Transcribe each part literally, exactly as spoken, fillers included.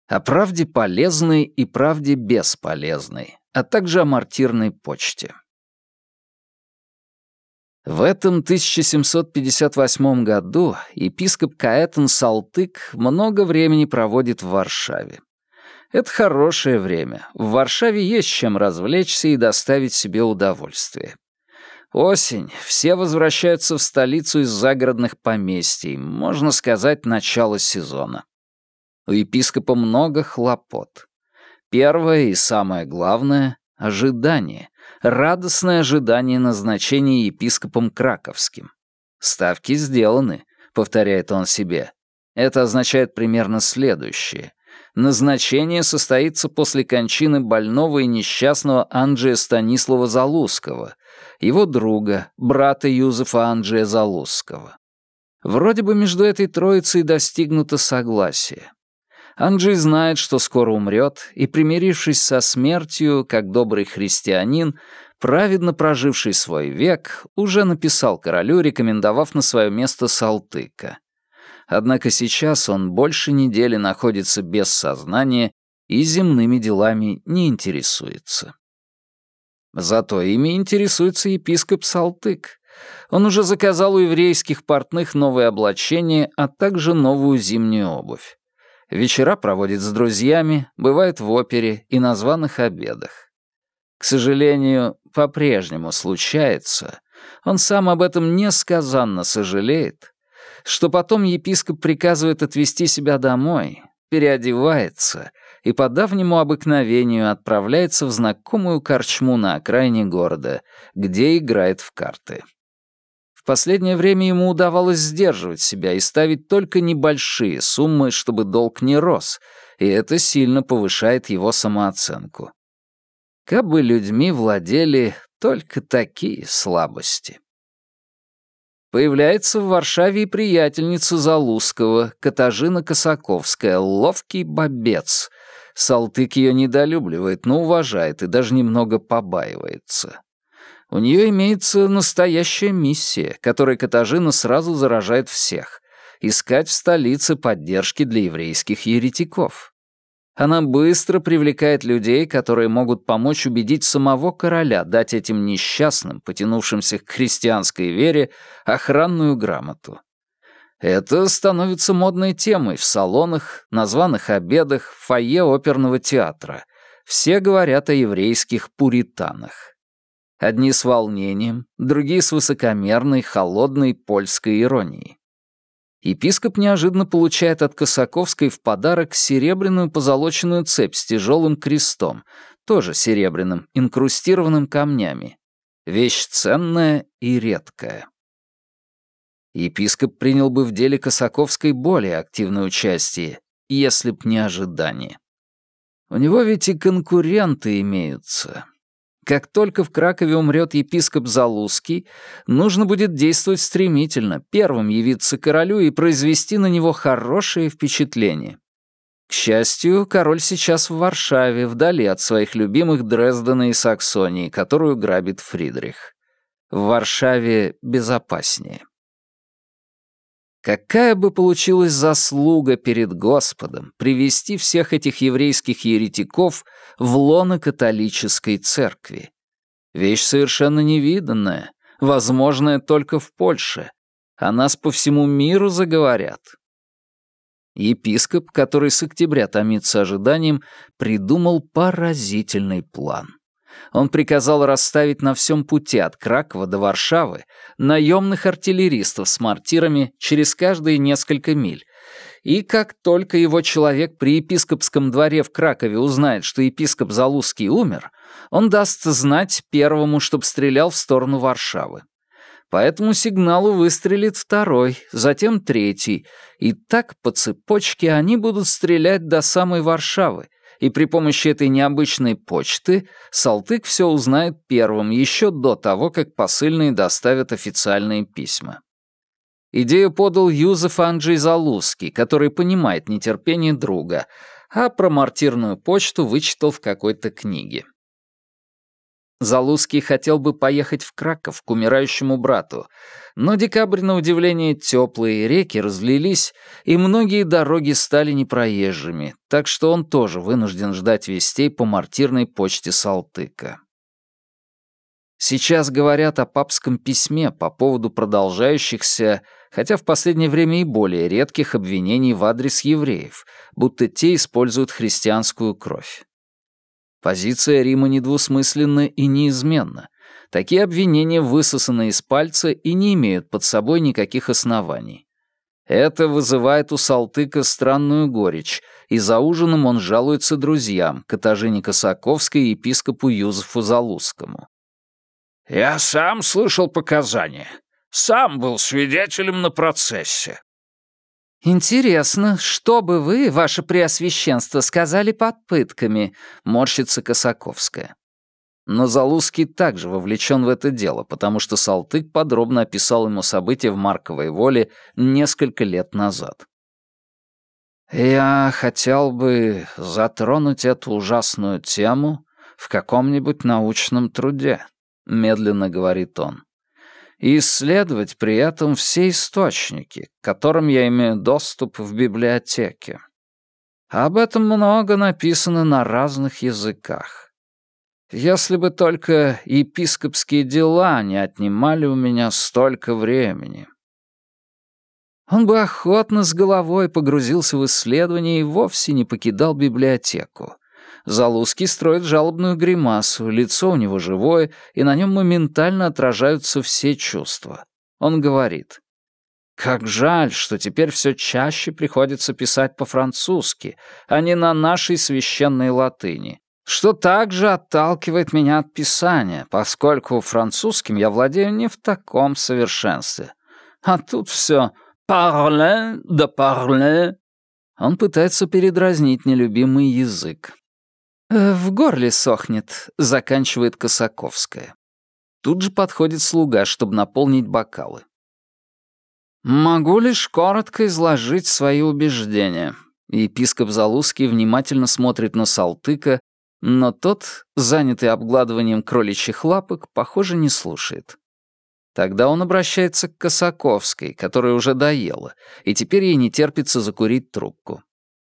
О правде полезной и правде бесполезной, а также о мартирной почте. В этом тысяча семьсот пятьдесят восьмом году епископ Каэтан Салтык много времени проводит в Варшаве. Это хорошее время. В Варшаве есть чем развлечься и доставить себе удовольствие. Осень, все возвращаются в столицу из загородных поместий, можно сказать, начало сезона. У епископа много хлопот. Первое и самое главное — ожидание, радостное ожидание назначения епископом краковским. «Ставки сделаны», — повторяет он себе. Это означает примерно следующее. Назначение состоится после кончины больного и несчастного Анджея Станислава Залузского, его друга, брата Юзефа Анджея Залузского. Вроде бы между этой троицей достигнуто согласие. Анджей знает, что скоро умрет, и, примирившись со смертью, как добрый христианин, праведно проживший свой век, уже написал королю, рекомендовав на свое место Салтыка. Однако сейчас он больше недели находится без сознания и земными делами не интересуется. Зато ими интересуется епископ Салтык. Он уже заказал у еврейских портных новые облачения, а также новую зимнюю обувь. Вечера проводит с друзьями, бывает в опере и на званых обедах. К сожалению, по-прежнему случается, он сам об этом несказанно сожалеет, что потом епископ приказывает отвезти себя домой, переодевается и по давнему обыкновению отправляется в знакомую корчму на окраине города, где играет в карты. В последнее время ему удавалось сдерживать себя и ставить только небольшие суммы, чтобы долг не рос, и это сильно повышает его самооценку. Кабы людьми владели только такие слабости. Появляется в Варшаве и приятельница Залузского, Катажина Косаковская, ловкий бобец. Салтык ее недолюбливает, но уважает и даже немного побаивается. У нее имеется настоящая миссия, которой Катажина сразу заражает всех — искать в столице поддержки для еврейских еретиков. Она быстро привлекает людей, которые могут помочь убедить самого короля дать этим несчастным, потянувшимся к христианской вере, охранную грамоту. Это становится модной темой в салонах, на званых обедах, в фойе оперного театра. Все говорят о еврейских пуританах. Одни с волнением, другие с высокомерной, холодной польской иронией. Епископ неожиданно получает от Косаковской в подарок серебряную позолоченную цепь с тяжелым крестом, тоже серебряным, инкрустированным камнями. Вещь ценная и редкая. Епископ принял бы в деле Косаковской более активное участие, если б не ожидание. У него ведь и конкуренты имеются. Как только в Кракове умрет епископ Залузский, нужно будет действовать стремительно, первым явиться королю и произвести на него хорошее впечатление. К счастью, король сейчас в Варшаве, вдали от своих любимых Дрездена и Саксонии, которую грабит Фридрих. В Варшаве безопаснее. Какая бы получилась заслуга перед Господом привести всех этих еврейских еретиков в лоно католической церкви? Вещь совершенно невиданная, возможная только в Польше. О нас по всему миру заговорят. Епископ, который с октября томится ожиданием, придумал поразительный план. Он приказал расставить на всем пути от Кракова до Варшавы наемных артиллеристов с мортирами через каждые несколько миль. И как только его человек при епископском дворе в Кракове узнает, что епископ Залузский умер, он даст знать первому, чтоб стрелял в сторону Варшавы. По этому сигналу выстрелит второй, затем третий, и так по цепочке они будут стрелять до самой Варшавы, и при помощи этой необычной почты Салтык все узнает первым, еще до того, как посыльные доставят официальные письма. Идею подал Юзеф Анджей Залузский, который понимает нетерпение друга, а про мортирную почту вычитал в какой-то книге. Залузский хотел бы поехать в Краков к умирающему брату, но декабрь, на удивление, теплый, реки разлились, и многие дороги стали непроезжими, так что он тоже вынужден ждать вестей по мартирной почте Салтыка. Сейчас говорят о папском письме по поводу продолжающихся, хотя в последнее время и более редких обвинений в адрес евреев, будто те используют христианскую кровь. Позиция Рима недвусмысленна и неизменна. Такие обвинения высосаны из пальца и не имеют под собой никаких оснований. Это вызывает у Салтыка странную горечь, и за ужином он жалуется друзьям, Катажине Косаковской и епископу Юзефу Залузскому. «Я сам слышал показания. Сам был свидетелем на процессе». «Интересно, что бы вы, ваше преосвященство, сказали под пытками?» — морщится Косаковская. Но Залузский также вовлечен в это дело, потому что Салтык подробно описал ему события в Марковой воле несколько лет назад. «Я хотел бы затронуть эту ужасную тему в каком-нибудь научном труде», — медленно говорит он, «и исследовать при этом все источники, к которым я имею доступ в библиотеке. Об этом много написано на разных языках. Если бы только епископские дела не отнимали у меня столько времени». Он бы охотно с головой погрузился в исследование и вовсе не покидал библиотеку. Залузский строит жалобную гримасу, лицо у него живое, и на нем моментально отражаются все чувства. Он говорит: «Как жаль, что теперь все чаще приходится писать по-французски, а не на нашей священной латыни, что также отталкивает меня от писания, поскольку французским я владею не в таком совершенстве. А тут все «parler de parler». Он пытается передразнить нелюбимый язык. «В горле сохнет», — заканчивает Косаковская. Тут же подходит слуга, чтобы наполнить бокалы. «Могу лишь коротко изложить свои убеждения». Епископ Залузский внимательно смотрит на Салтыка, но тот, занятый обгладыванием кроличьих лапок, похоже, не слушает. Тогда он обращается к Косаковской, которая уже доела, и теперь ей не терпится закурить трубку.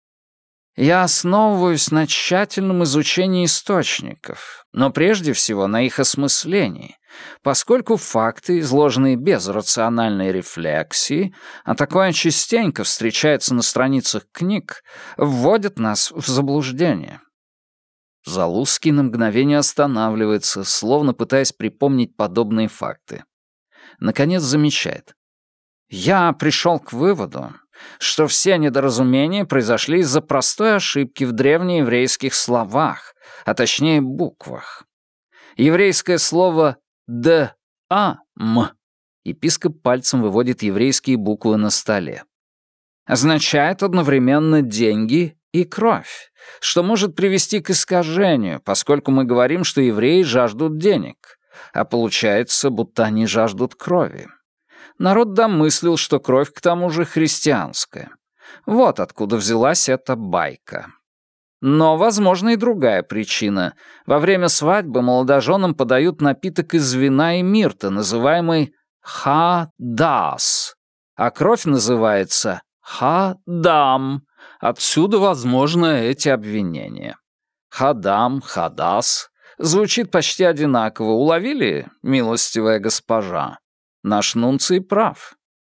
«Я основываюсь на тщательном изучении источников, но прежде всего на их осмыслении, поскольку факты, изложенные без рациональной рефлексии, а такое частенько встречается на страницах книг, вводят нас в заблуждение». Залузский на мгновение останавливается, словно пытаясь припомнить подобные факты. Наконец замечает: «Я пришел к выводу, что все недоразумения произошли из-за простой ошибки в древнееврейских словах, а точнее буквах. Еврейское слово «д-а-м» епископ пальцем выводит еврейские буквы на столе. Означает одновременно «деньги» и «кровь», что может привести к искажению, поскольку мы говорим, что евреи жаждут денег, а получается, будто они жаждут крови. Народ домыслил, что кровь к тому же христианская. Вот откуда взялась эта байка. Но, возможно, и другая причина. Во время свадьбы молодоженам подают напиток из вина и мирта, называемый «ха-дас», а кровь называется «ха-дам». Отсюда возможны эти обвинения. «Ха-дам», «ха-дас» звучит почти одинаково. Уловили, милостивая госпожа? Наш нунций прав.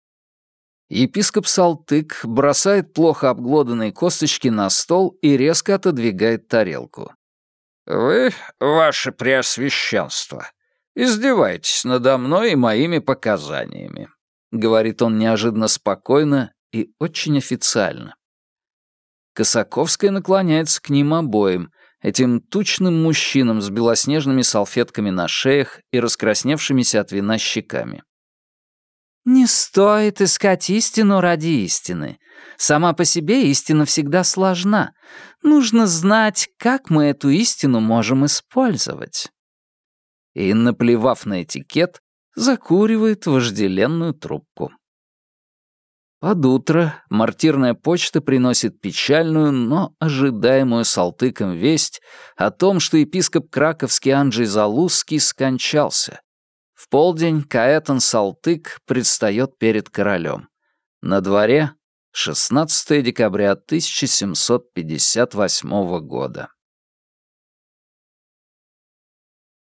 Епископ Салтык бросает плохо обглоданные косточки на стол и резко отодвигает тарелку. «Вы, ваше преосвященство, издеваетесь надо мной и моими показаниями», — говорит он неожиданно спокойно и очень официально. Косаковская наклоняется к ним обоим, этим тучным мужчинам с белоснежными салфетками на шеях и раскрасневшимися от вина щеками. «Не стоит искать истину ради истины. Сама по себе истина всегда сложна. Нужно знать, как мы эту истину можем использовать». И, наплевав на этикет, закуривает вожделенную трубку. Под утро мартирная почта приносит печальную, но ожидаемую Салтыком весть о том, что епископ краковский Анджей Залузский скончался. В полдень Каэтан Салтык предстает перед королем. На дворе шестнадцатое декабря тысяча семьсот пятьдесят восьмого года.